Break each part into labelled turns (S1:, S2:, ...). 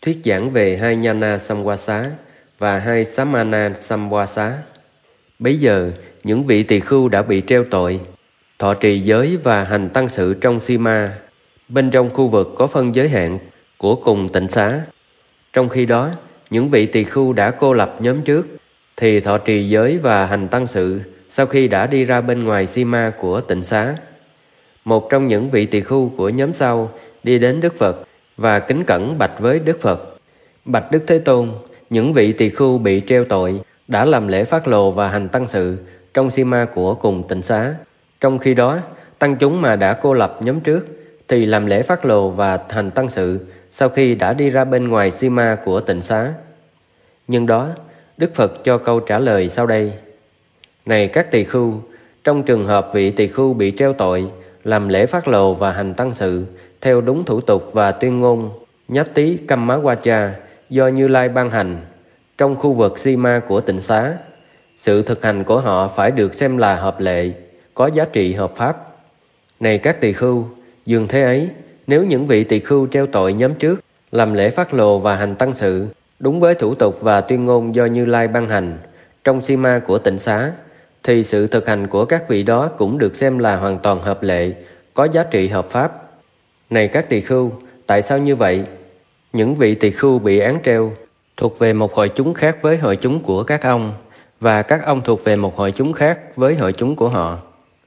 S1: Thuyết giảng về hai Nhana Samvasa và hai Samana Samvasa. Bấy giờ, những vị tỳ khưu đã bị treo tội, thọ trì giới và hành tăng sự trong Sima, bên trong khu vực có phân giới hạn của cùng tịnh xá. Trong khi đó, những vị tỳ khưu đã cô lập nhóm trước, thì thọ trì giới và hành tăng sự sau khi đã đi ra bên ngoài Sima của tịnh xá. Một trong những vị tỳ khưu của nhóm sau đi đến Đức Phật và kính cẩn bạch với Đức Phật: Bạch Đức Thế Tôn, những vị tỳ khưu bị treo tội đã làm lễ phát lồ và hành tăng sự trong Sima của cùng tịnh xá. Trong khi đó, tăng chúng mà đã cô lập nhóm trước thì làm lễ phát lồ và hành tăng sự sau khi đã đi ra bên ngoài Sima của tịnh xá. Nhưng đó, Đức Phật cho câu trả lời sau đây: Này các tỳ khưu, trong trường hợp vị tỳ khưu bị treo tội làm lễ phát lồ và hành tăng sự theo đúng thủ tục và tuyên ngôn Nhát Tí Kamma Vacha do Như Lai ban hành trong khu vực Sima của tịnh xá, sự thực hành của họ phải được xem là hợp lệ, có giá trị hợp pháp. Này các tỳ khưu, dường thế ấy, nếu những vị tỳ khưu treo tội nhóm trước làm lễ phát lồ và hành tăng sự đúng với thủ tục và tuyên ngôn do Như Lai ban hành trong Sima của tịnh xá, thì sự thực hành của các vị đó cũng được xem là hoàn toàn hợp lệ, có giá trị hợp pháp. Này các tỳ khưu, tại sao như vậy? Những vị tỳ khưu bị án treo thuộc về một hội chúng khác với hội chúng của các ông, và các ông thuộc về một hội chúng khác với hội chúng của họ.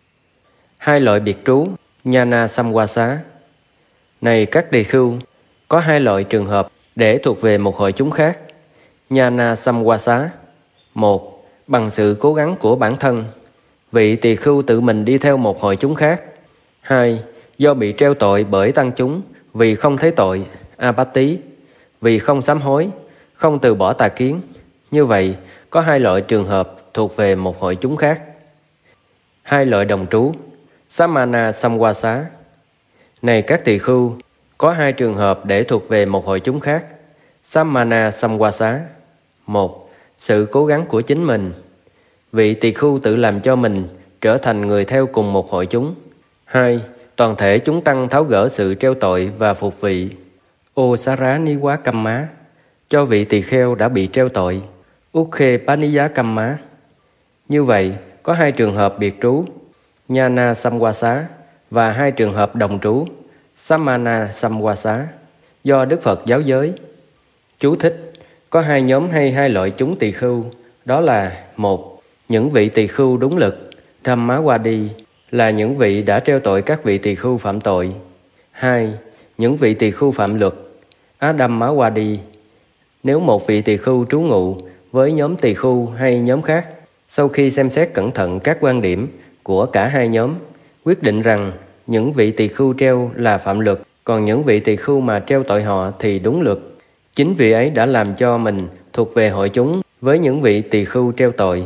S1: Hai loại biệt trú Nhana Samvasa. Này các tỳ khưu, có hai loại trường hợp để thuộc về một hội chúng khác. Nhana Samvasa. Một, bằng sự cố gắng của bản thân, vị tỳ khưu tự mình đi theo một hội chúng khác. Hai, do bị treo tội bởi tăng chúng vì không thấy tội, apatti, vì không sám hối, không từ bỏ tà kiến. Như vậy, có hai loại trường hợp thuộc về một hội chúng khác. Hai loại đồng trú Samana Samvasa. Này các tỳ khưu, có hai trường hợp để thuộc về một hội chúng khác. Samana Samvasa. Một, sự cố gắng của chính mình, vị tỳ khưu tự làm cho mình trở thành người theo cùng một hội chúng. Hai, toàn thể chúng tăng tháo gỡ sự treo tội và phục vị Ô Sara Ni Quá Kamma cho vị tỳ kheo đã bị treo tội Ukhe Paniya Kamma. Như vậy, có hai trường hợp biệt trú Nhana Samvasa và hai trường hợp đồng trú Samana Samvasa do Đức Phật giáo giới. Chú thích: có hai nhóm hay hai loại chúng tỳ khưu, đó là: một, những vị tỳ khưu đúng lực Dhammawadi, là những vị đã treo tội các vị tỳ khưu phạm tội. Hai, những vị tỳ khưu phạm luật Adhammawadi. Nếu một vị tỳ khưu trú ngụ với nhóm tỳ khưu hay nhóm khác, sau khi xem xét cẩn thận các quan điểm của cả hai nhóm, quyết định rằng những vị tỳ khưu treo là phạm luật, còn những vị tỳ khưu mà treo tội họ thì đúng luật, chính vị ấy đã làm cho mình thuộc về hội chúng với những vị tỳ khưu treo tội.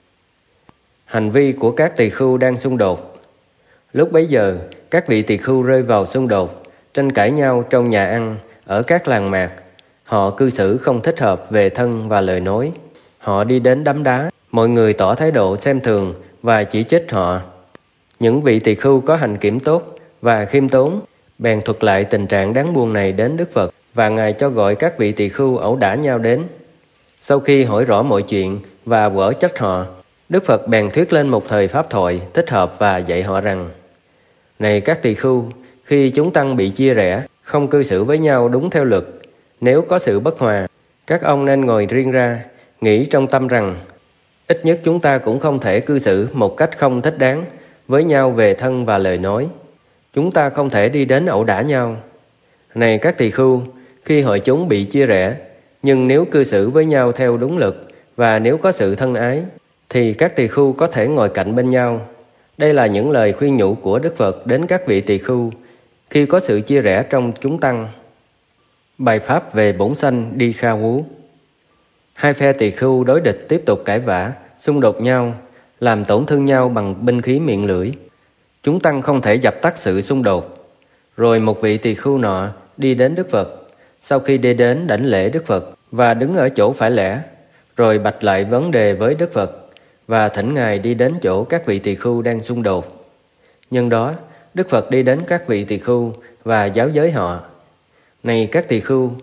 S1: Hành vi của các tỳ khưu đang xung đột. Lúc bấy giờ, các vị tỳ khưu rơi vào xung đột, tranh cãi nhau trong nhà ăn, ở các làng mạc. Họ cư xử không thích hợp về thân và lời nói. Họ đi đến đấm đá, mọi người tỏ thái độ xem thường và chỉ trích họ. Những vị tỳ khưu có hành kiểm tốt và khiêm tốn bèn thuật lại tình trạng đáng buồn này đến Đức Phật, và Ngài cho gọi các vị tỳ khưu ẩu đả nhau đến. Sau khi hỏi rõ mọi chuyện và quở trách họ, Đức Phật bèn thuyết lên một thời pháp thoại thích hợp và dạy họ rằng: Này các tỳ khưu, khi chúng tăng bị chia rẽ, không cư xử với nhau đúng theo luật, nếu có sự bất hòa, các ông nên ngồi riêng ra, nghĩ trong tâm rằng ít nhất chúng ta cũng không thể cư xử một cách không thích đáng với nhau về thân và lời nói. Chúng ta không thể đi đến ẩu đả nhau. Này các tỳ khưu, khi hội chúng bị chia rẽ, nhưng nếu cư xử với nhau theo đúng luật và nếu có sự thân ái, thì các tỳ khưu có thể ngồi cạnh bên nhau. Đây là những lời khuyên nhủ của Đức Phật đến các vị tỳ khưu khi có sự chia rẽ trong chúng tăng. Bài pháp về bổn sanh đi kha vú. Hai phe tỳ khưu đối địch tiếp tục cãi vã, xung đột nhau, làm tổn thương nhau bằng binh khí miệng lưỡi. Chúng tăng không thể dập tắt sự xung đột. Rồi một vị tỳ khưu nọ đi đến Đức Phật. Sau khi đi đến đảnh lễ Đức Phật và đứng ở chỗ phải lẽ, rồi bạch lại vấn đề với Đức Phật và thỉnh Ngài đi đến chỗ các vị tỳ khưu đang xung đột. Nhân đó, Đức Phật đi đến các vị tỳ khưu và giáo giới họ: Này các tỳ khưu,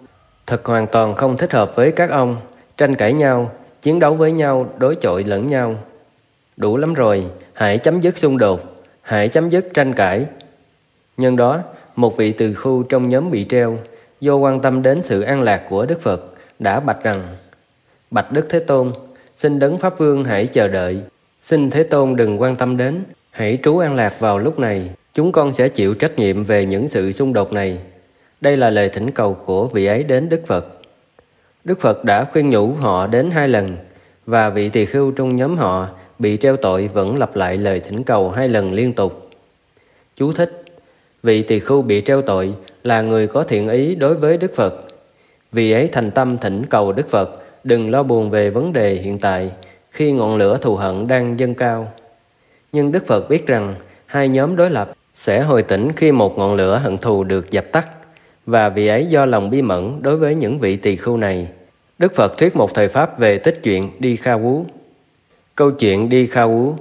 S1: Thật hoàn toàn không thích hợp với các ông, tranh cãi nhau, chiến đấu với nhau, đối chọi lẫn nhau. Đủ lắm rồi, hãy chấm dứt xung đột, hãy chấm dứt tranh cãi. Nhân đó, một vị tỳ khưu trong nhóm bị treo, do quan tâm đến sự an lạc của Đức Phật, đã bạch rằng: Bạch Đức Thế Tôn, xin Đấng Pháp Vương hãy chờ đợi. Xin Thế Tôn đừng quan tâm đến, hãy trú an lạc vào lúc này. Chúng con sẽ chịu trách nhiệm về những sự xung đột này. Đây là lời thỉnh cầu của vị ấy đến Đức Phật. Đức Phật đã khuyên nhủ họ đến 2 lần, và vị tỳ khưu trong nhóm họ bị treo tội vẫn lặp lại lời thỉnh cầu 2 lần liên tục. Chú thích: vị tỳ khưu bị treo tội là người có thiện ý đối với Đức Phật. Vì ấy thành tâm thỉnh cầu Đức Phật đừng lo buồn về vấn đề hiện tại khi ngọn lửa thù hận đang dâng cao. Nhưng Đức Phật biết rằng 2 nhóm đối lập sẽ hồi tỉnh khi một ngọn lửa hận thù được dập tắt, và vì ấy do lòng bi mẫn đối với những vị tỳ khưu này, Đức Phật thuyết một thời pháp về tích chuyện Đi Kha Vú. Câu chuyện Đi Kha Vú.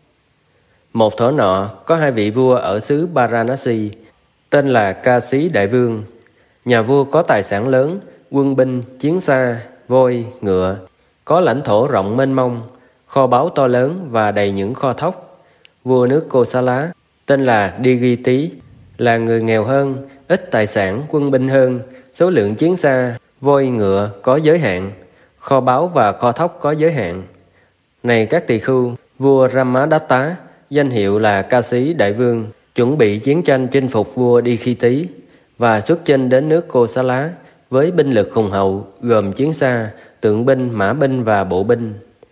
S1: Một thuở nọ, có 2 vị vua ở xứ Varanasi, tên là Ca Xí Đại Vương. Nhà vua có tài sản lớn, quân binh, chiến xa, voi, ngựa, có lãnh thổ rộng mênh mông, kho báu to lớn và đầy những kho thóc. Vua nước Kosala, tên là Digiti, là người nghèo hơn, ít tài sản, quân binh hơn, số lượng chiến xa, voi, ngựa có giới hạn, kho báu và kho thóc có giới hạn. Này các tỳ khưu, vua Ramadatta, danh hiệu là Ca Xí Đại Vương, chuẩn bị chiến tranh chinh phục vua Dikshiti và xuất chinh đến nước Kosala với binh lực hùng hậu, gồm chiến xa, tượng binh, mã binh và bộ binh.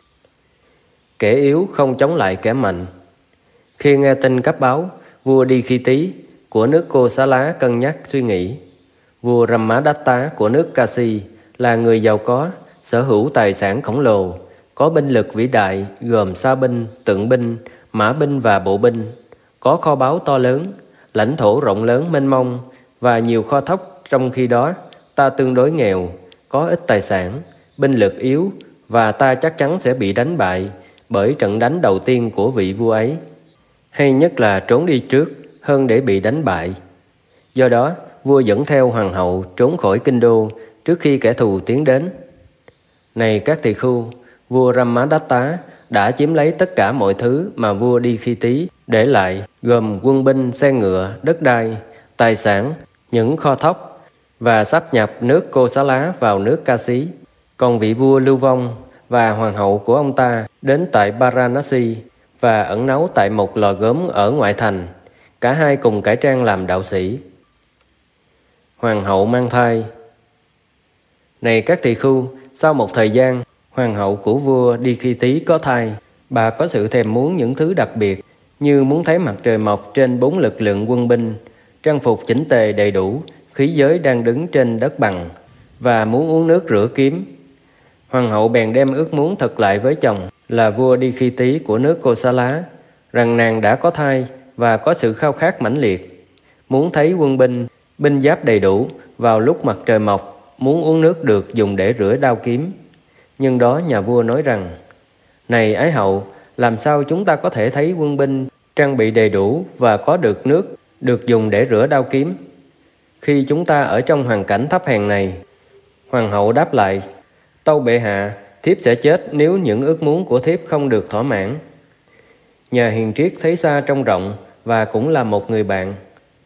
S1: Kẻ yếu không chống lại kẻ mạnh. Khi nghe tin cấp báo, vua Dikshiti của nước Kosala cân nhắc suy nghĩ. Vua Ramadatta của nước Kashi là người giàu có, sở hữu tài sản khổng lồ, có binh lực vĩ đại gồm sa binh, tượng binh, mã binh và bộ binh, có kho báu to lớn, lãnh thổ rộng lớn mênh mông và nhiều kho thóc. Trong khi đó ta tương đối nghèo, có ít tài sản, binh lực yếu, và ta chắc chắn sẽ bị đánh bại bởi trận đánh đầu tiên của vị vua ấy. Hay nhất là trốn đi trước hơn để bị đánh bại. Do đó vua dẫn theo hoàng hậu trốn khỏi kinh đô trước khi kẻ thù tiến đến. Này các tỳ khưu, vua Ramadatta đã chiếm lấy tất cả mọi thứ mà vua Dikshiti để lại, gồm quân binh, xe ngựa, đất đai, tài sản, những kho thóc, và sáp nhập nước Kosala vào nước Kashi. Còn vị vua lưu vong và hoàng hậu của ông ta đến tại Varanasi và ẩn náu tại một lò gốm ở ngoại thành. Cả hai cùng cải trang làm đạo sĩ. Hoàng hậu mang thai. Này các tỳ khưu, sau một thời gian, hoàng hậu của vua Dikshiti có thai. Bà có sự thèm muốn những thứ đặc biệt, như muốn thấy mặt trời mọc trên 4 lực lượng quân binh, trang phục chỉnh tề đầy đủ, khí giới đang đứng trên đất bằng, và muốn uống nước rửa kiếm. Hoàng hậu bèn đem ước muốn thật lại với chồng là vua Dikshiti của nước Kosala, rằng nàng đã có thai và có sự khao khát mãnh liệt, muốn thấy quân binh, binh giáp đầy đủ vào lúc mặt trời mọc, muốn uống nước được dùng để rửa đao kiếm. Nhưng đó nhà vua nói rằng: Này ái hậu, làm sao chúng ta có thể thấy quân binh trang bị đầy đủ và có được nước được dùng để rửa đao kiếm khi chúng ta ở trong hoàn cảnh thấp hèn này? Hoàng hậu đáp lại: Tâu bệ hạ, thiếp sẽ chết nếu những ước muốn của thiếp không được thỏa mãn. Nhà hiền triết thấy xa trông rộng và cũng là một người bạn.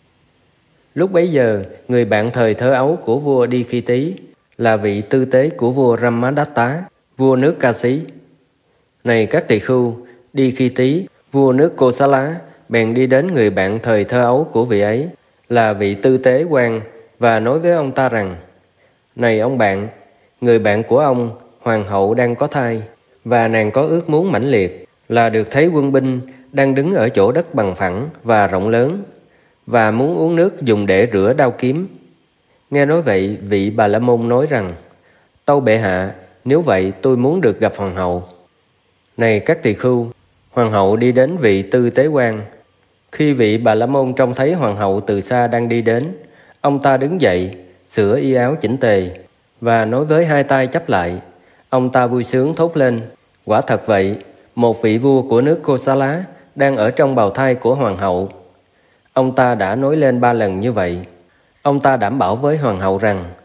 S1: Lúc bấy giờ, người bạn thời thơ ấu của vua Dikshiti là vị tư tế của vua Ramadatta, vua nước Kashi. Này các tỳ khưu, Dikshiti, vua nước Kosala, bèn đi đến người bạn thời thơ ấu của vị ấy là vị tư tế quan và nói với ông ta rằng: Này ông bạn, người bạn của ông, hoàng hậu đang có thai, và nàng có ước muốn mãnh liệt là được thấy quân binh đang đứng ở chỗ đất bằng phẳng và rộng lớn, và muốn uống nước dùng để rửa đao kiếm. Nghe nói vậy, vị Bà La Môn nói rằng: Tâu bệ hạ, nếu vậy tôi muốn được gặp hoàng hậu. Này các tỳ khưu, hoàng hậu đi đến vị tư tế quan. Khi vị Bà La Môn trông thấy hoàng hậu từ xa đang đi đến, ông ta đứng dậy, sửa y áo chỉnh tề, và nói với hai tay chắp lại. Ông ta vui sướng thốt lên: Quả thật vậy, một vị vua của nước Kosala đang ở trong bào thai của hoàng hậu. Ông ta đã nói lên 3 lần như vậy. Ông ta đảm bảo với hoàng hậu rằng: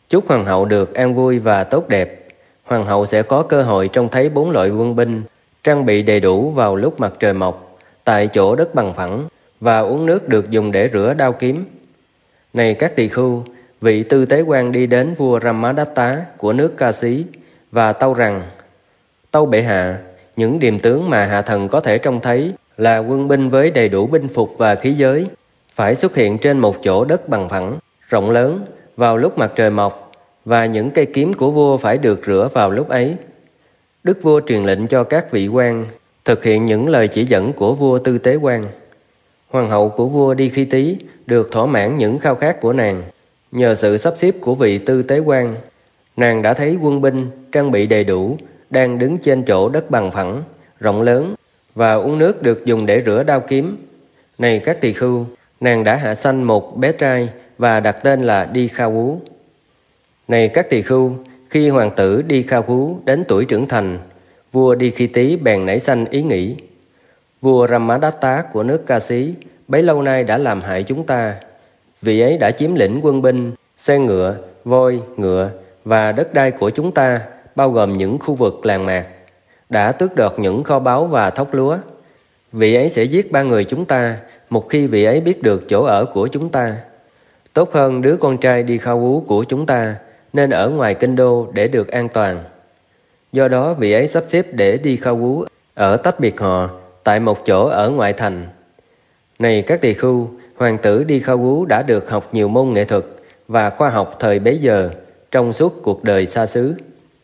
S1: Chúc hoàng hậu được an vui và tốt đẹp. Hoàng hậu sẽ có cơ hội trông thấy 4 loại quân binh trang bị đầy đủ vào lúc mặt trời mọc tại chỗ đất bằng phẳng, và uống nước được dùng để rửa đao kiếm. Này các tỳ khưu, vị tư tế quan đi đến vua Ramadatta của nước Ca Xí và tâu rằng: Tâu bệ hạ, những điềm tướng mà hạ thần có thể trông thấy là quân binh với đầy đủ binh phục và khí giới, phải xuất hiện trên một chỗ đất bằng phẳng, rộng lớn vào lúc mặt trời mọc, và những cây kiếm của vua phải được rửa vào lúc ấy. Đức vua truyền lệnh cho các vị quan thực hiện những lời chỉ dẫn của vua Tư Tế Quan. Hoàng hậu của vua Đi Khi Tý được thỏa mãn những khao khát của nàng. Nhờ sự sắp xếp của vị Tư Tế Quan, nàng đã thấy quân binh trang bị đầy đủ đang đứng trên chỗ đất bằng phẳng, rộng lớn, và uống nước được dùng để rửa đao kiếm. Này các tỳ khưu, nàng đã hạ sanh một bé trai và đặt tên là Đi Kha Vú. Này các tỳ khưu, khi hoàng tử Đi Kha Vú đến tuổi trưởng thành, vua Đi Khi Tý bèn nảy sanh ý nghĩ: vua Ramadatta của nước Ca Xí bấy lâu nay đã làm hại chúng ta. Vị ấy đã chiếm lĩnh quân binh, xe ngựa, voi, ngựa và đất đai của chúng ta, bao gồm những khu vực làng mạc, đã tước đoạt những kho báu và thóc lúa. Vị ấy sẽ giết 3 người chúng ta một khi vị ấy biết được chỗ ở của chúng ta. Tốt hơn đứa con trai Đi Kha Vú của chúng ta nên ở ngoài kinh đô để được an toàn. Do đó vị ấy sắp xếp để Đi Kha Vú ở tách biệt họ tại một chỗ ở ngoại thành. Này các tỳ khưu, hoàng tử Đi Kha Vú đã được học nhiều môn nghệ thuật và khoa học thời bấy giờ trong suốt cuộc đời xa xứ.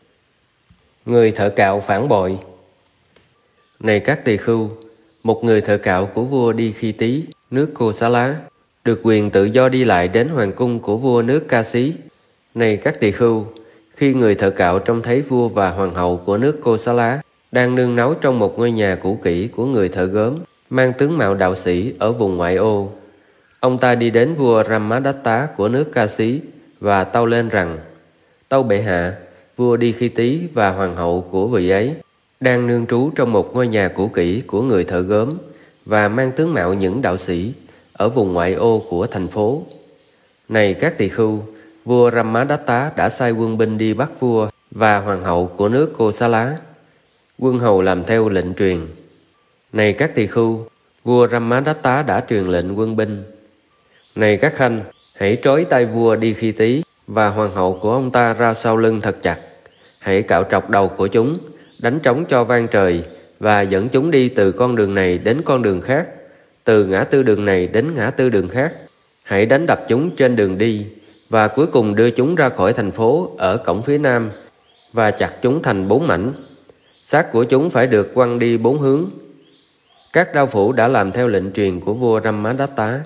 S1: Người thợ cạo phản bội. Này các tỳ khưu, một người thợ cạo của vua Đi Khi Tý, nước Cô Xá Lá, được quyền tự do đi lại đến hoàng cung của vua nước Ca Xí. Này các tỳ khưu, khi người thợ cạo trông thấy vua và hoàng hậu của nước Cô Xá Lá đang nương náu trong một ngôi nhà cũ kỹ của người thợ gốm mang tướng mạo đạo sĩ ở vùng ngoại ô, ông ta đi đến vua Ramadatta của nước Ca Xí và tâu lên rằng: Tâu bệ hạ, vua Đi Khi Tý và hoàng hậu của vị ấy đang nương trú trong một ngôi nhà cũ kỹ của người thợ gốm và mang tướng mạo những đạo sĩ ở vùng ngoại ô của thành phố. Này các tỳ khưu, vua Ramadatta đã sai quân binh đi bắt vua và hoàng hậu của nước Cô Xá Lá. Quân hầu làm theo lệnh truyền. Này các tỳ khưu, vua Ramadatta đã truyền lệnh quân binh: Này các khanh, hãy trói tay vua Đi Khi Tý và hoàng hậu của ông ta ra sau lưng thật chặt. Hãy cạo trọc đầu của chúng, đánh trống cho vang trời và dẫn chúng đi từ con đường này đến con đường khác, từ ngã tư đường này đến ngã tư đường khác. Hãy đánh đập chúng trên đường đi và cuối cùng đưa chúng ra khỏi thành phố ở cổng phía nam và chặt chúng thành 4 mảnh. Xác của chúng phải được quăng đi 4 hướng. Các đao phủ đã làm theo lệnh truyền của vua Ramadatta.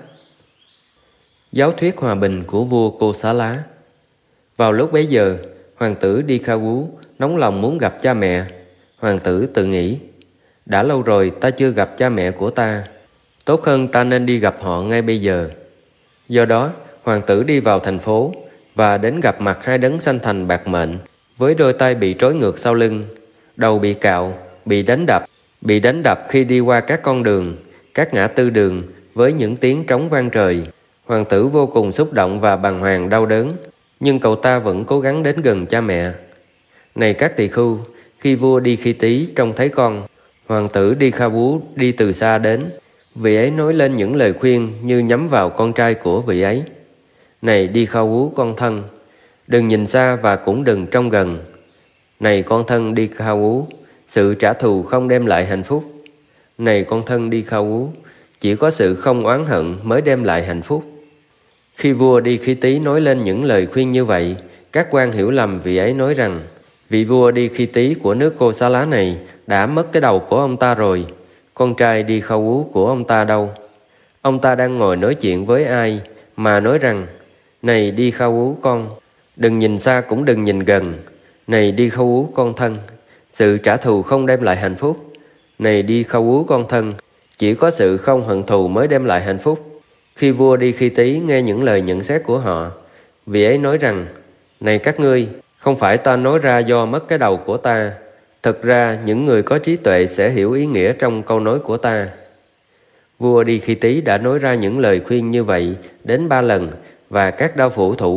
S1: Giáo thuyết hòa bình của vua Cô Xá Lá. Vào lúc bấy giờ, hoàng tử Đi Kha Vú nóng lòng muốn gặp cha mẹ. Hoàng tử tự nghĩ: đã lâu rồi ta chưa gặp cha mẹ của ta, tốt hơn ta nên đi gặp họ ngay bây giờ. Do đó, hoàng tử đi vào thành phố và đến gặp mặt 2 đấng sanh thành bạc mệnh, với đôi tay bị trói ngược sau lưng, đầu bị cạo, bị đánh đập khi đi qua các con đường, các ngã tư đường với những tiếng trống vang trời. Hoàng tử vô cùng xúc động và bàng hoàng đau đớn, nhưng cậu ta vẫn cố gắng đến gần cha mẹ. Này các tỳ khưu, khi vua Đi Khi Tý trông thấy con, hoàng tử Đi Kha Vú đi từ xa đến. Vị ấy nói lên những lời khuyên như nhắm vào con trai của vị ấy: Này Đi Kha Vú con thân, đừng nhìn xa và cũng đừng trông gần. Này con thân Đi Kha Vú, sự trả thù không đem lại hạnh phúc. Này con thân Đi Kha Vú, chỉ có sự không oán hận mới đem lại hạnh phúc. Khi vua Đi Khi Tý nói lên những lời khuyên như vậy, các quan hiểu lầm vị ấy nói rằng vị vua Đi Khi Tý của nước Cô Xá Lá này đã mất cái đầu của ông ta rồi. Con trai Đi Kha Vú của ông ta đâu? Ông ta đang ngồi nói chuyện với ai mà nói rằng: Này Đi Kha Vú con, đừng nhìn xa cũng đừng nhìn gần. Này Đi Kha Vú con thân, sự trả thù không đem lại hạnh phúc. Này Đi Kha Vú con thân, chỉ có sự không hận thù mới đem lại hạnh phúc. Khi vua Đi Khi Tý nghe những lời nhận xét của họ, vị ấy nói rằng: Này các ngươi, không phải ta nói ra do mất cái đầu của ta. Thực ra những người có trí tuệ sẽ hiểu ý nghĩa trong câu nói của ta. Vua Đi Khi Tý đã nói ra những lời khuyên như vậy đến 3 lần, và các đao phủ thủ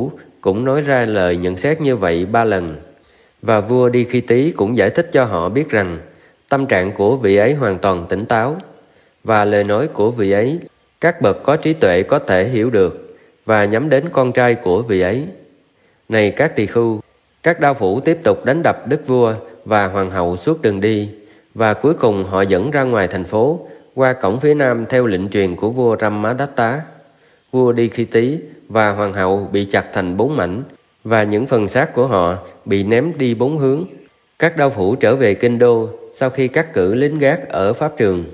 S1: cũng nói ra lời nhận xét như vậy 3 lần. Và vua Đi Khi Tý cũng giải thích cho họ biết rằng tâm trạng của vị ấy hoàn toàn tỉnh táo, và lời nói của vị ấy các bậc có trí tuệ có thể hiểu được, và nhắm đến con trai của vị ấy. Này các tỳ khưu, các đao phủ tiếp tục đánh đập đức vua và hoàng hậu suốt đường đi, và cuối cùng họ dẫn ra ngoài thành phố qua cổng phía nam theo lệnh truyền của vua Brahmadatta. Vua Đi Khi Tý và hoàng hậu bị chặt thành 4 mảnh, và những phần xác của họ bị ném đi 4 hướng. Các đao phủ trở về kinh đô sau khi cắt cử lính gác ở pháp trường.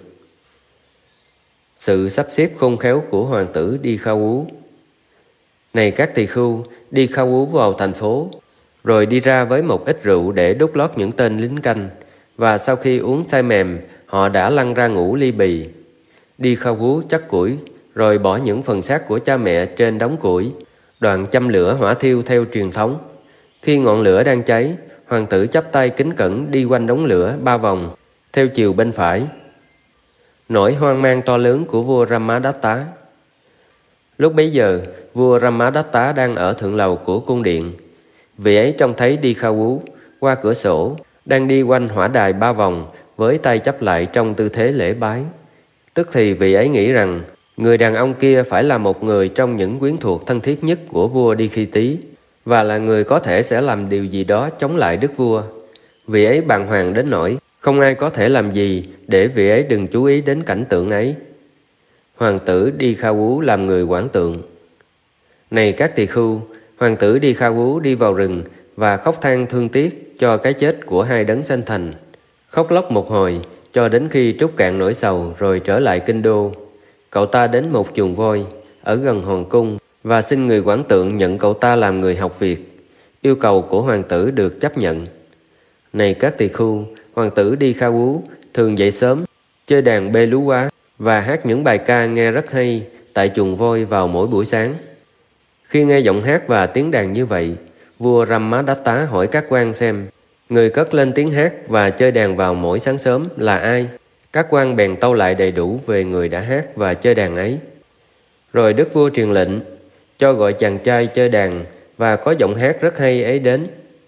S1: Sự sắp xếp khôn khéo của hoàng tử Đi Kha Vú. Này các tỳ khưu, Đi Kha Vú vào thành phố, rồi đi ra với một ít rượu để đút lót những tên lính canh, và sau khi uống say mềm, họ đã lăn ra ngủ ly bì. Đi Kha Vú chắt củi, rồi bỏ những phần xác của cha mẹ trên đống củi, đoạn châm lửa hỏa thiêu theo truyền thống. Khi ngọn lửa đang cháy, hoàng tử chắp tay kính cẩn đi quanh đống lửa 3 vòng, theo chiều bên phải. Nỗi hoang mang to lớn của vua Brahmadatta. Lúc bấy giờ, vua Brahmadatta đang ở thượng lầu của cung điện. Vị ấy trông thấy Đi Kha Vú qua cửa sổ, đang đi quanh hỏa đài 3 vòng với tay chắp lại trong tư thế lễ bái. Tức thì vị ấy nghĩ rằng người đàn ông kia phải là một người trong những quyến thuộc thân thiết nhất của vua Đi Khi Tý, và là người có thể sẽ làm điều gì đó chống lại đức vua. Vị ấy bàng hoàng đến nỗi không ai có thể làm gì để vị ấy đừng chú ý đến cảnh tượng ấy. Hoàng tử Đi Kha Vú làm người quản tượng. Này các tỳ khưu, hoàng tử Đi Kha Vú đi vào rừng và khóc than thương tiếc cho cái chết của 2 đấng sanh thành. Khóc lóc một hồi cho đến khi trút cạn nỗi sầu rồi trở lại kinh đô. Cậu ta đến một chuồng voi ở gần hoàng cung và xin người quản tượng nhận cậu ta làm người học việc. Yêu cầu của hoàng tử được chấp nhận. Này các tỳ khưu, hoàng tử Đi Kha Vú thường dậy sớm, chơi đàn bê lú quá và hát những bài ca nghe rất hay tại chuồng voi vào mỗi buổi sáng. Khi nghe giọng hát và tiếng đàn như vậy, vua Brahmadatta hỏi các quan xem người cất lên tiếng hát và chơi đàn vào mỗi sáng sớm là ai. Các quan bèn tâu lại đầy đủ về người đã hát và chơi đàn ấy. Rồi đức vua truyền lệnh cho gọi chàng trai chơi đàn và có giọng hát rất hay ấy đến.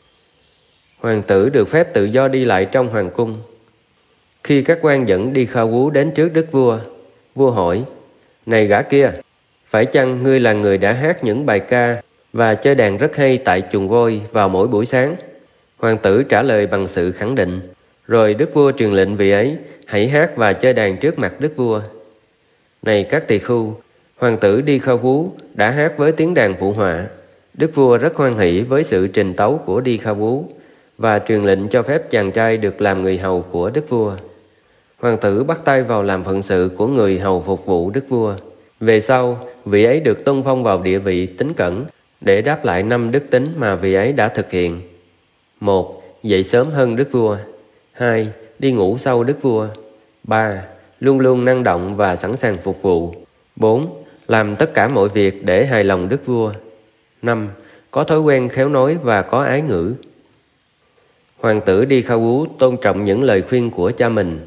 S1: Hoàng tử được phép tự do đi lại trong hoàng cung. Khi các quan dẫn Đi Kha Vú đến trước đức vua, vua hỏi: Này gã kia, phải chăng ngươi là người đã hát những bài ca và chơi đàn rất hay tại chuồng voi vào mỗi buổi sáng? Hoàng tử trả lời bằng sự khẳng định. Rồi đức vua truyền lệnh vị ấy hãy hát và chơi đàn trước mặt đức vua. Này các tỳ khưu, hoàng tử Đi Kha Vú đã hát với tiếng đàn phụ họa. Đức vua rất hoan hỷ với sự trình tấu của Đi Kha Vú và truyền lệnh cho phép chàng trai được làm người hầu của đức vua. Hoàng tử bắt tay vào làm phận sự của người hầu phục vụ đức vua. Về sau, vị ấy được tôn phong vào địa vị tín cẩn để đáp lại 5 đức tính mà vị ấy đã thực hiện. 1. Dậy sớm hơn đức vua. 2. Đi ngủ sau đức vua. 3. Luôn luôn năng động và sẵn sàng phục vụ. 4. Làm tất cả mọi việc để hài lòng đức vua. 5. Có thói quen khéo nói và có ái ngữ. Hoàng tử Đi Kha Vú tôn trọng những lời khuyên của cha mình.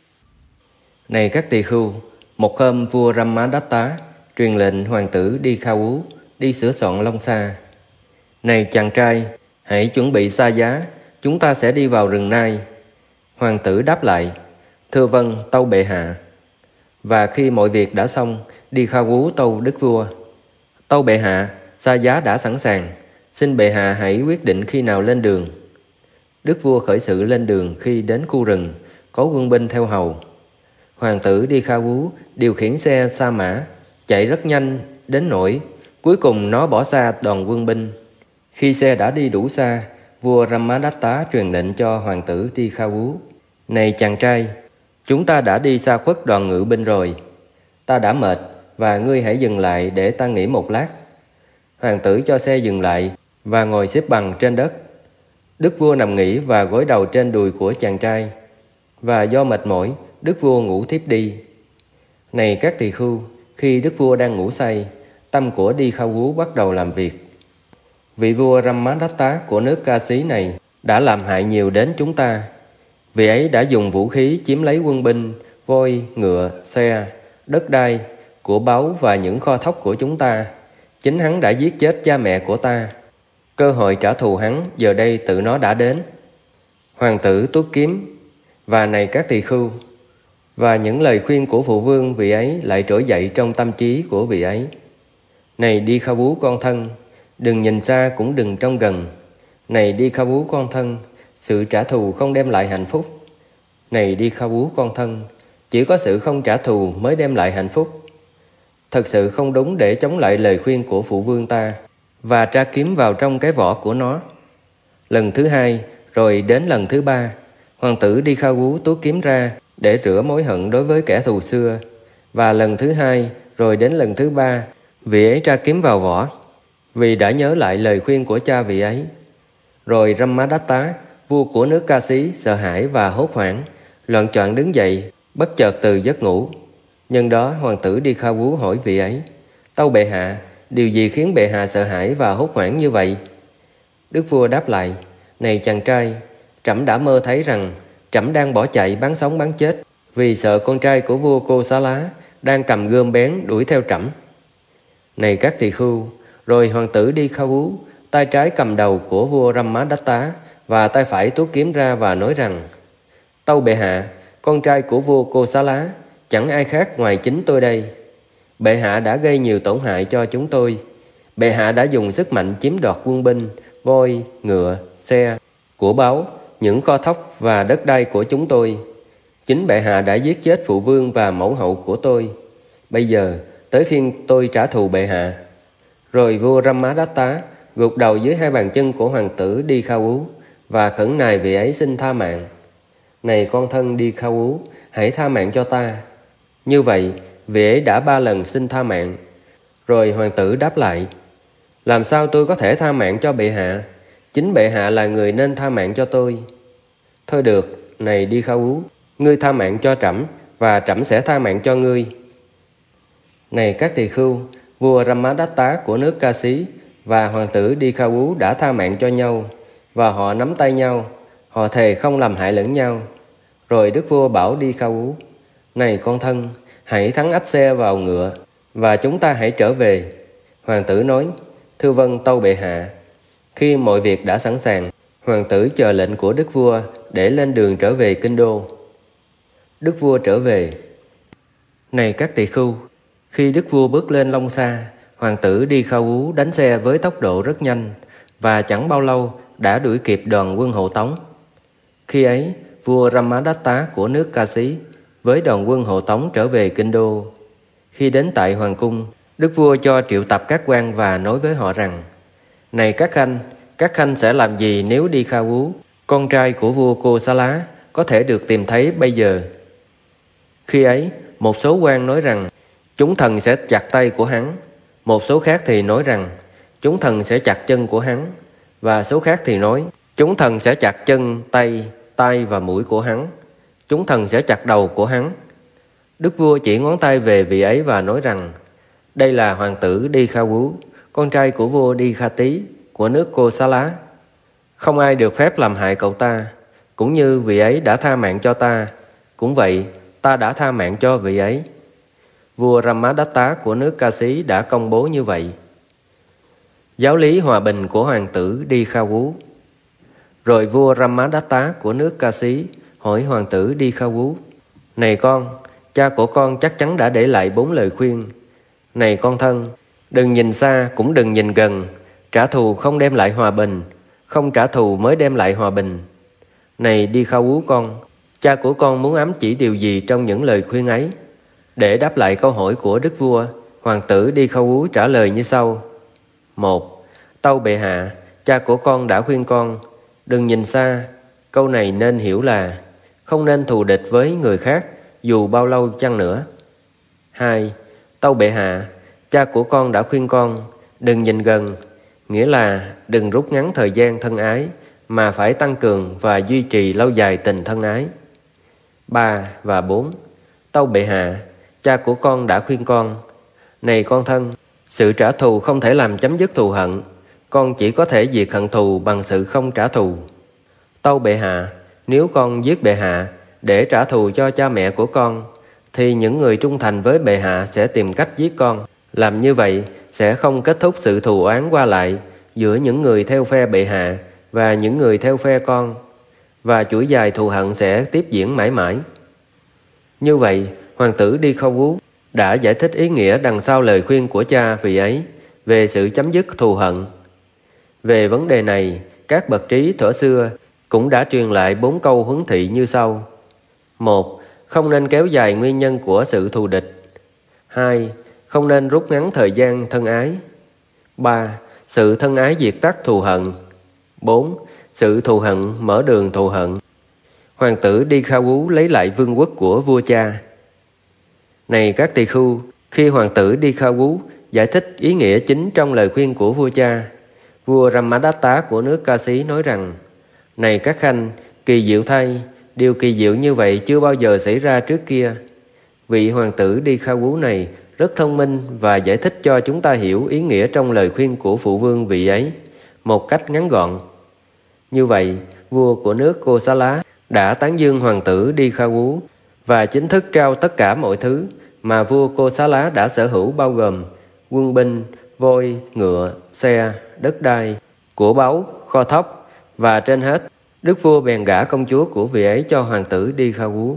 S1: Này các tỳ khưu, một hôm vua Brahmadatta truyền lệnh hoàng tử Đi Kha Vú đi sửa soạn long xa. Này chàng trai, hãy chuẩn bị xa giá, chúng ta sẽ đi vào rừng nai. Hoàng tử đáp lại: Thưa vâng, tâu bệ hạ. Và khi mọi việc đã xong, Đi Kha Vú tâu đức vua: Tâu bệ hạ, xa giá đã sẵn sàng, xin bệ hạ hãy quyết định khi nào lên đường. Đức vua khởi sự lên đường khi đến khu rừng, có quân binh theo hầu. Hoàng tử Đi Kha Vú điều khiển xe sa mã, chạy rất nhanh đến nỗi cuối cùng nó bỏ xa đoàn quân binh. Khi xe đã đi đủ xa, vua Brahmadatta truyền lệnh cho hoàng tử Đi Kha Vú: Này chàng trai, chúng ta đã đi xa khuất đoàn ngự binh rồi. Ta đã mệt và ngươi hãy dừng lại để ta nghỉ một lát. Hoàng tử cho xe dừng lại và ngồi xếp bằng trên đất. Đức vua nằm nghỉ và gối đầu trên đùi của chàng trai. Và do mệt mỏi, đức vua ngủ thiếp đi. Này các tỳ khưu, khi đức vua đang ngủ say, tâm của Đi Kha Vú bắt đầu làm việc. Vị vua Brahmadatta của nước Ca Xí này đã làm hại nhiều đến chúng ta. Vị ấy đã dùng vũ khí chiếm lấy quân binh, voi, ngựa, xe, đất đai, của báu và những kho thóc của chúng ta. Chính hắn đã giết chết cha mẹ của ta, Cơ hội trả thù hắn giờ đây tự nó đã đến. Hoàng tử tuốt kiếm: Và này các tỳ khưu. Và những lời khuyên của phụ vương vị ấy lại trỗi dậy trong tâm trí của vị ấy. Này Đi Kha Vú con thân, đừng nhìn xa cũng đừng trông gần. Này Đi Kha Vú con thân, sự trả thù không đem lại hạnh phúc. Này Đi Kha Vú con thân, chỉ có sự không trả thù mới đem lại hạnh phúc. Thật sự không đúng để chống lại lời khuyên của phụ vương ta và tra kiếm vào trong cái vỏ của nó. Lần thứ hai, rồi đến lần thứ ba, hoàng tử Đi Kha Vú tuốt kiếm ra để rửa mối hận đối với kẻ thù xưa. Và lần thứ hai, rồi đến lần thứ ba, vị ấy tra kiếm vào vỏ, vì đã nhớ lại lời khuyên của cha vị ấy. Rồi Brahmadatta, vua của nước Ca Xí, sợ hãi và hốt hoảng, loạng choạng đứng dậy, bất chợt từ giấc ngủ. Nhân đó hoàng tử Đi Kha Vú hỏi vị ấy: Tâu bệ hạ, điều gì khiến bệ hạ sợ hãi và hốt hoảng như vậy? Đức vua đáp lại: Này chàng trai, trẫm đã mơ thấy rằng trẫm đang bỏ chạy bán sống bán chết, vì sợ con trai của vua Cô Xá Lá đang cầm gươm bén đuổi theo trẫm. Này các tỳ khưu, rồi hoàng tử Đi Kha Vú tay trái cầm đầu của vua Brahmadatta và tay phải tuốt kiếm ra và nói rằng: Tâu bệ hạ, con trai của vua Cô Xá Lá chẳng ai khác ngoài chính tôi đây. Bệ hạ đã gây nhiều tổn hại cho chúng tôi. Bệ hạ đã dùng sức mạnh chiếm đoạt quân binh, voi, ngựa, xe, của báu, những kho thóc và đất đai của chúng tôi. Chính bệ hạ đã giết chết phụ vương và mẫu hậu của tôi. Bây giờ tới phiên tôi trả thù bệ hạ. Rồi vua Brahmadatta gục đầu dưới hai bàn chân của hoàng tử Đi Kha Vú và khẩn nài vị ấy xin tha mạng. Này con thân Đi Kha Vú, hãy tha mạng cho ta. Như vậy vị ấy đã 3 lần xin tha mạng. Rồi hoàng tử đáp lại: Làm sao tôi có thể tha mạng cho bệ hạ? Chính bệ hạ là người nên tha mạng cho tôi. Thôi được, này Đi Kha Vú, ngươi tha mạng cho trẫm và trẫm sẽ tha mạng cho ngươi. Này các tỳ khưu, vua Brahmadatta của nước Ca Xí và hoàng tử Đi Kha Vú đã tha mạng cho nhau, và họ nắm tay nhau, họ thề không làm hại lẫn nhau. Rồi đức vua bảo Đi Kha Vú: Này con thân, hãy thắng ách xe vào ngựa và chúng ta hãy trở về. Hoàng tử nói: Thưa vâng tâu bệ hạ. Khi mọi việc đã sẵn sàng, hoàng tử chờ lệnh của đức vua để lên đường trở về kinh đô. Đức vua trở về. Này các tỳ khưu, khi đức vua bước lên Long Sa, hoàng tử Đi Kha Vú đánh xe với tốc độ rất nhanh và chẳng bao lâu đã đuổi kịp đoàn quân hộ tống. Khi ấy, vua Brahmadatta của nước Ca Xí với đoàn quân hộ tống trở về kinh đô. Khi đến tại hoàng cung, đức vua cho triệu tập các quan và nói với họ rằng: Này các khanh sẽ làm gì nếu Đi Kha Vú, con trai của vua Cô Xá Lá, có thể được tìm thấy bây giờ? Khi ấy, một số quan nói rằng chúng thần sẽ chặt tay của hắn, một số khác thì nói rằng chúng thần sẽ chặt chân của hắn, và số khác thì nói chúng thần sẽ chặt chân, tay, tai và mũi của hắn, chúng thần sẽ chặt đầu của hắn. Đức vua chỉ ngón tay về vị ấy và nói rằng: Đây là hoàng tử Đi Kha Vú, con trai của vua Đi Kha Tý của nước Cô Xá Lá. Không ai được phép làm hại cậu ta, cũng như vị ấy đã tha mạng cho ta, cũng vậy ta đã tha mạng cho vị ấy. Vua Brahmadatta của nước Ca Xí đã công bố như vậy. Giáo lý hòa bình của hoàng tử Đi Kha Vú. Rồi vua Brahmadatta của nước Ca Xí hỏi hoàng tử Đi Kha Vú: Này con, cha của con chắc chắn đã để lại 4 lời khuyên. Này con thân, đừng nhìn xa cũng đừng nhìn gần. Trả thù không đem lại hòa bình, không trả thù mới đem lại hòa bình. Này Đi Kha Vú con, cha của con muốn ám chỉ điều gì trong những lời khuyên ấy? Để đáp lại câu hỏi của đức vua, hoàng tử Đi Kha Vú trả lời như sau: 1. Tâu bệ hạ, cha của con đã khuyên con đừng nhìn xa. Câu này nên hiểu là không nên thù địch với người khác dù bao lâu chăng nữa. 2. Tâu bệ hạ, cha của con đã khuyên con đừng nhìn gần, nghĩa là đừng rút ngắn thời gian thân ái, mà phải tăng cường và duy trì lâu dài tình thân ái. 3 và 4. Tâu bệ hạ, cha của con đã khuyên con: Này con thân, sự trả thù không thể làm chấm dứt thù hận, con chỉ có thể diệt hận thù bằng sự không trả thù. Tâu bệ hạ, nếu con giết bệ hạ để trả thù cho cha mẹ của con, thì những người trung thành với bệ hạ sẽ tìm cách giết con. Làm như vậy sẽ không kết thúc sự thù oán qua lại, giữa những người theo phe bệ hạ và những người theo phe con, và chuỗi dài thù hận sẽ tiếp diễn mãi mãi. Như vậy, hoàng tử Dikhawu đã giải thích ý nghĩa đằng sau lời khuyên của cha vị ấy về sự chấm dứt thù hận. Về vấn đề này, các bậc trí thuở xưa cũng đã truyền lại 4 câu huấn thị như sau. 1. Không nên kéo dài nguyên nhân của sự thù địch. 2. Không nên rút ngắn thời gian thân ái. 3. Sự thân ái diệt tắt thù hận. 4. Sự thù hận mở đường thù hận. Hoàng tử Dikhawu lấy lại vương quốc của vua cha. Này các tỳ khưu, khi hoàng tử Dikhawu giải thích ý nghĩa chính trong lời khuyên của vua cha, vua Ramadatta của nước Ca Xí nói rằng: Này các khanh, kỳ diệu thay, điều kỳ diệu như vậy chưa bao giờ xảy ra trước kia. Vị hoàng tử Dikhawu này rất thông minh và giải thích cho chúng ta hiểu ý nghĩa trong lời khuyên của phụ vương vị ấy một cách ngắn gọn. Như vậy, vua của nước Kosala đã tán dương hoàng tử Dikhawu và chính thức trao tất cả mọi thứ mà vua Kosala đã sở hữu, bao gồm quân binh, voi, ngựa, xe, đất đai, của báu, kho thóc, và trên hết, đức vua bèn gả công chúa của vị ấy cho hoàng tử Dikhawu.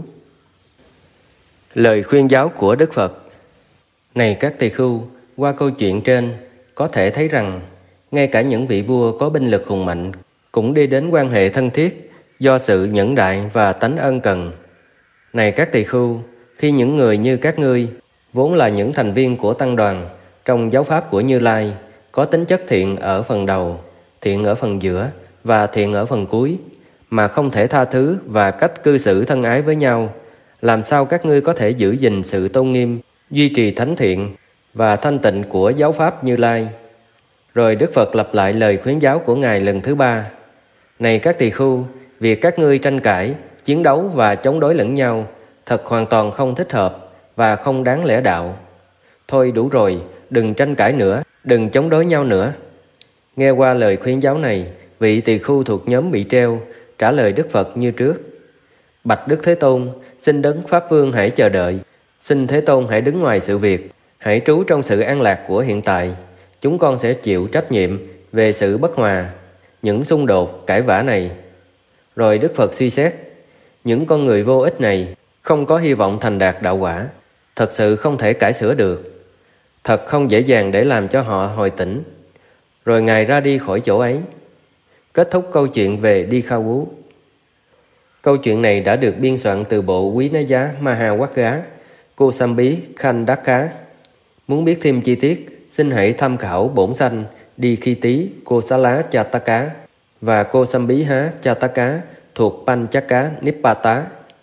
S1: Lời khuyên giáo của Đức Phật. Này các tỳ khưu, qua câu chuyện trên, có thể thấy rằng ngay cả những vị vua có binh lực hùng mạnh cũng đi đến quan hệ thân thiết do sự nhẫn đại và tánh ân cần. Này các tỳ khưu, khi những người như các ngươi, vốn là những thành viên của tăng đoàn trong giáo pháp của Như Lai, có tính chất thiện ở phần đầu, thiện ở phần giữa và thiện ở phần cuối, mà không thể tha thứ và cách cư xử thân ái với nhau, làm sao các ngươi có thể giữ gìn sự tôn nghiêm, duy trì thánh thiện và thanh tịnh của giáo pháp Như Lai? Rồi Đức Phật lặp lại lời khuyến giáo của Ngài lần thứ 3. Này các tỳ khưu, việc các ngươi tranh cãi, chiến đấu và chống đối lẫn nhau thật hoàn toàn không thích hợp và không đáng lẽ đạo. Thôi đủ rồi, đừng tranh cãi nữa, đừng chống đối nhau nữa. Nghe qua lời khuyến giáo này, vị tỳ khưu thuộc nhóm bị treo trả lời Đức Phật như trước. Bạch Đức Thế Tôn, xin Đấng Pháp Vương hãy chờ đợi. Xin Thế Tôn hãy đứng ngoài sự việc, hãy trú trong sự an lạc của hiện tại. Chúng con sẽ chịu trách nhiệm về sự bất hòa, những xung đột, cãi vã này. Rồi Đức Phật suy xét, những con người vô ích này không có hy vọng thành đạt đạo quả, thật sự không thể cải sửa được. Thật không dễ dàng để làm cho họ hồi tỉnh. Rồi Ngài ra đi khỏi chỗ ấy. Kết thúc câu chuyện về Dikhawu. Câu chuyện này đã được biên soạn từ bộ Quý Ná Giá Mahawagga, Kosambi Khandaka. Muốn biết thêm chi tiết, xin hãy tham khảo bổn sanh Dikhiti Kosala Chataka và Kosambiha Chataka thuộc Panchaka Nippata.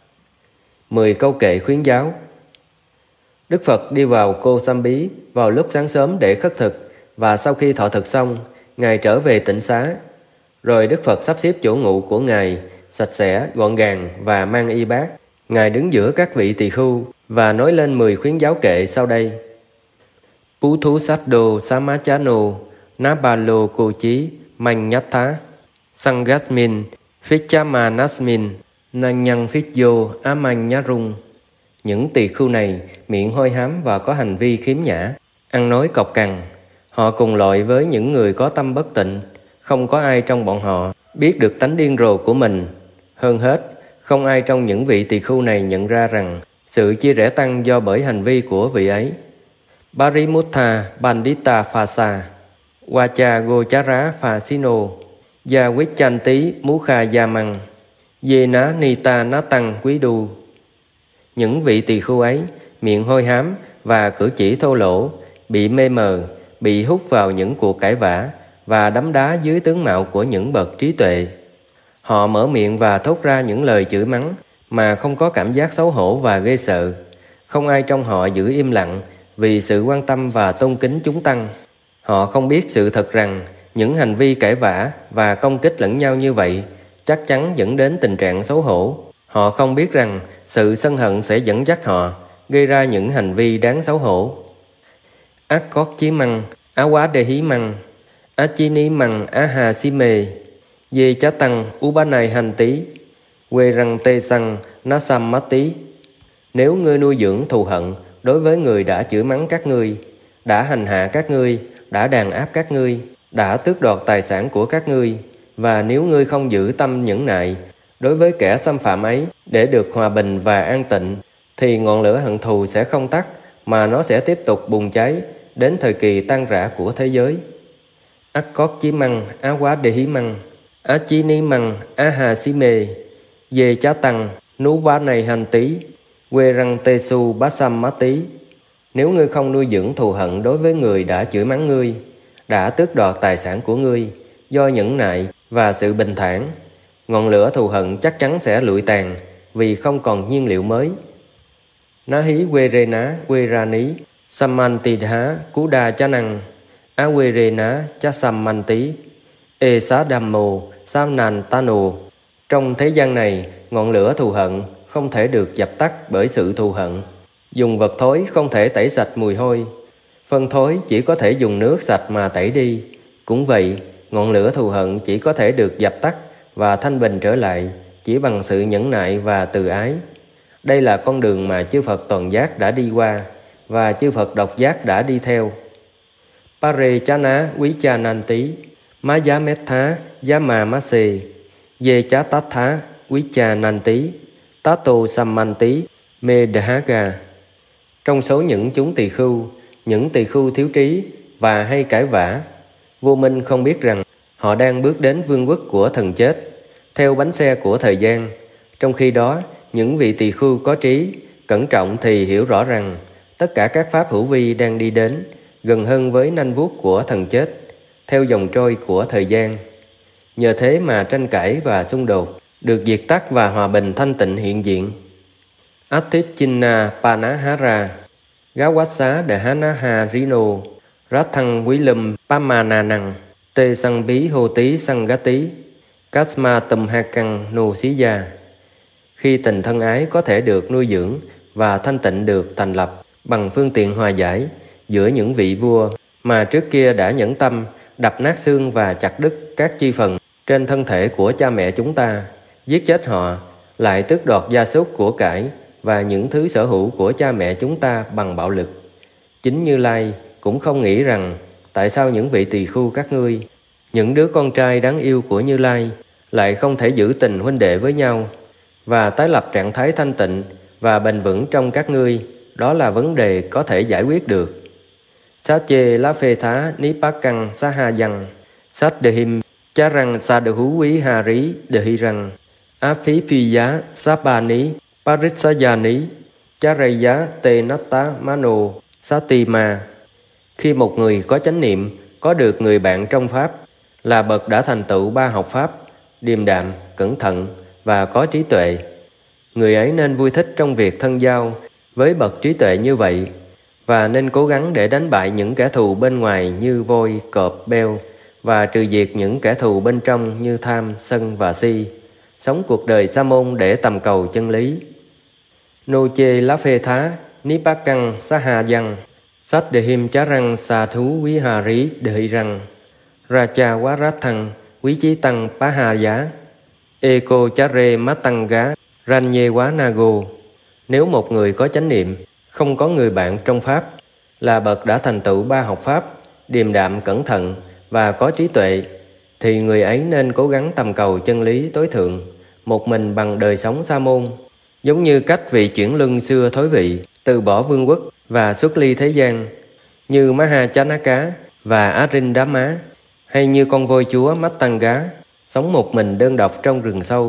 S1: 10 câu kệ khuyến giáo. Đức Phật đi vào Kosambi vào lúc sáng sớm để khất thực, và sau khi thọ thực xong, Ngài trở về tịnh xá. Rồi Đức Phật sắp xếp chỗ ngủ của Ngài sạch sẽ, gọn gàng và mang y bát. Ngài đứng giữa các vị tỳ khưu và nói lên 10 khuyến giáo kệ sau đây. Puthu Saddho Samachano Nabalo Kochi Manyatha Sangasmin Phichamanasmin Nanyang Phityo Amanyarung. Những tỳ khưu này miệng hôi hám và có hành vi khiếm nhã, ăn nói cộc cằn. Họ cùng loại với những người có tâm bất tịnh. Không có ai trong bọn họ biết được tánh điên rồ của mình. Hơn hết, không ai trong những vị tỳ khưu này nhận ra rằng sự chia rẽ tăng do bởi hành vi của vị ấy. Parimutha Bandita Phasa Vacha Gochara Phasino Yavichanti Mukha Yamang Yena Nita Natang Quý Đu. Những vị tỳ khưu ấy miệng hôi hám và cử chỉ thô lỗ, bị mê mờ, bị hút vào những cuộc cãi vã và đấm đá dưới tướng mạo của những bậc trí tuệ. Họ mở miệng và thốt ra những lời chửi mắng mà không có cảm giác xấu hổ và ghê sợ. Không ai trong họ giữ im lặng vì sự quan tâm và tôn kính chúng tăng. Họ không biết sự thật rằng những hành vi cãi vã và công kích lẫn nhau như vậy chắc chắn dẫn đến tình trạng xấu hổ. Họ không biết rằng sự sân hận sẽ dẫn dắt họ gây ra những hành vi đáng xấu hổ. Ác cót chí măng, á quá đề hí măng, á chi ni măng á hà si mê, dê chá tăng ú bá này hành tí, quê răng tê xăng ná xăm má tí. Nếu ngươi nuôi dưỡng thù hận đối với người đã chửi mắng các ngươi, đã hành hạ các ngươi, đã đàn áp các ngươi, đã tước đoạt tài sản của các ngươi, và nếu ngươi không giữ tâm nhẫn nại đối với kẻ xâm phạm ấy để được hòa bình và an tịnh, thì ngọn lửa hận thù sẽ không tắt, mà nó sẽ tiếp tục bùng cháy đến thời kỳ tan rã của thế giới. Ác cót chí măng, á quá đề hí măng, á chí ní măng, á hà xí mê, dê chá tăng, nú bá này hành tí, quê răng tê su bá xăm má tí. Nếu ngươi không nuôi dưỡng thù hận đối với người đã chửi mắng ngươi, đã tước đoạt tài sản của ngươi, do nhẫn nại và sự bình thản, ngọn lửa thù hận chắc chắn sẽ lụi tàn, vì không còn nhiên liệu mới. Ná hí quê rê ná quê ra ní, samman tì há cú đa chá năng, á quê rê ná chá samman tí, ê xá đam mồ sam nàn ta nồ. Trong thế gian này, ngọn lửa thù hận không thể được dập tắt bởi sự thù hận. Dùng vật thối không thể tẩy sạch mùi hôi, phân thối chỉ có thể dùng nước sạch mà tẩy đi. Cũng vậy, ngọn lửa thù hận chỉ có thể được dập tắt và thanh bình trở lại chỉ bằng sự nhẫn nại và từ ái. Đây là con đường mà chư Phật toàn giác đã đi qua và chư Phật độc giác đã đi theo. Pare chá ná quý cha nan tí, má giá mét thá, giá mà má xê, dê chá tát thá, quý cha nan tí, tá tô sam man tí, mê đà há gà. Trong số những chúng tỳ khưu thiếu trí và hay cãi vã, vô minh không biết rằng họ đang bước đến vương quốc của thần chết, theo bánh xe của thời gian. Trong khi đó, những vị tỳ khưu có trí, cẩn trọng thì hiểu rõ rằng tất cả các pháp hữu vi đang đi đến gần hơn với nanh vuốt của thần chết, theo dòng trôi của thời gian. Nhờ thế mà tranh cãi và xung đột được diệt tắt và hòa bình thanh tịnh hiện diện. Atit chinna panahara, Gawassa de hanaha rino, Rathang quý lâm pamananang, tê sang bí hô tí sang gá tí, Kasma tùm ha căng nô xí gia. Khi tình thân ái có thể được nuôi dưỡng và thanh tịnh được thành lập bằng phương tiện hòa giải giữa những vị vua mà trước kia đã nhẫn tâm đập nát xương và chặt đứt các chi phần trên thân thể của cha mẹ chúng ta, giết chết họ, lại tước đoạt gia súc của cải và những thứ sở hữu của cha mẹ chúng ta bằng bạo lực. Chính Như Lai cũng không nghĩ rằng tại sao những vị tỳ khưu các ngươi, những đứa con trai đáng yêu của Như Lai, lại không thể giữ tình huynh đệ với nhau và tái lập trạng thái thanh tịnh và bền vững trong các ngươi. Đó là vấn đề có thể giải quyết được. Sát chê lá phê thá ní bá căng sa ha dăng, sát đề him chá răng sa đề hú quý hà rí đề hi răng, á phí phi giá sa ba ní parit sa gia ní chá rây giá tê nát tá má nô sa tì ma. Khi một người có chánh niệm, có được người bạn trong pháp, là bậc đã thành tựu ba học pháp, điềm đạm, cẩn thận và có trí tuệ, người ấy nên vui thích trong việc thân giao với bậc trí tuệ như vậy, và nên cố gắng để đánh bại những kẻ thù bên ngoài như voi, cọp, beo, và trừ diệt những kẻ thù bên trong như tham, sân và si, sống cuộc đời sa môn để tầm cầu chân lý. Nô chê lá phê thá ní bá căng sa hà dăng, sát đề him chá răng xà thú quý hà rí đề hi răng, ra cha quá rát thăng quý chí tăng pá hà giá, ê cô chá rê má tăng gá ran nhê quá na gô. Nếu một người có chánh niệm, không có người bạn trong pháp, là bậc đã thành tựu ba học pháp, điềm đạm, cẩn thận và có trí tuệ, thì người ấy nên cố gắng tầm cầu chân lý tối thượng một mình bằng đời sống sa môn, giống như cách vị chuyển luân xưa thối vị từ bỏ vương quốc và xuất ly thế gian, như Maha Chanaka và Arindama, hay như con voi chúa Mattanga sống một mình đơn độc trong rừng sâu.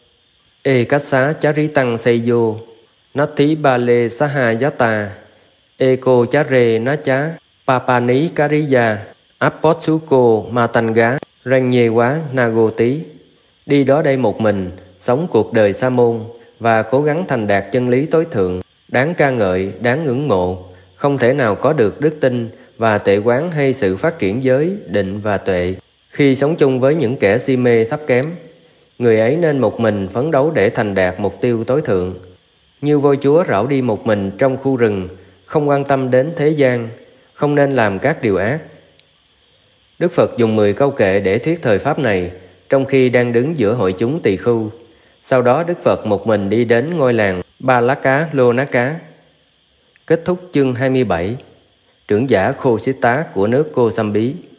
S1: E cách xá chá rí tăng xây vô, nát thí ba lê xá hà giá tà, e cô chá rê ná chá, papa ní cá rí gia, áp bót sú cô ma tanh gá, ranh nhê quá na gô tí. Đi đó đây một mình, sống cuộc đời sa môn và cố gắng thành đạt chân lý tối thượng, đáng ca ngợi, đáng ngưỡng mộ, không thể nào có được đức tin và tuệ quán hay sự phát triển giới, định và tuệ khi sống chung với những kẻ si mê thấp kém. Người ấy nên một mình phấn đấu để thành đạt mục tiêu tối thượng. Như voi chúa rảo đi một mình trong khu rừng, không quan tâm đến thế gian, không nên làm các điều ác. Đức Phật dùng 10 câu kệ để thuyết thời pháp này, trong khi đang đứng giữa hội chúng tỳ khưu. Sau đó Đức Phật một mình đi đến ngôi làng Ba Lá Cá Lô Ná Cá. Kết thúc chương 27. Trưởng giả Khô Xích Tá của nước Cô Xăm Bí.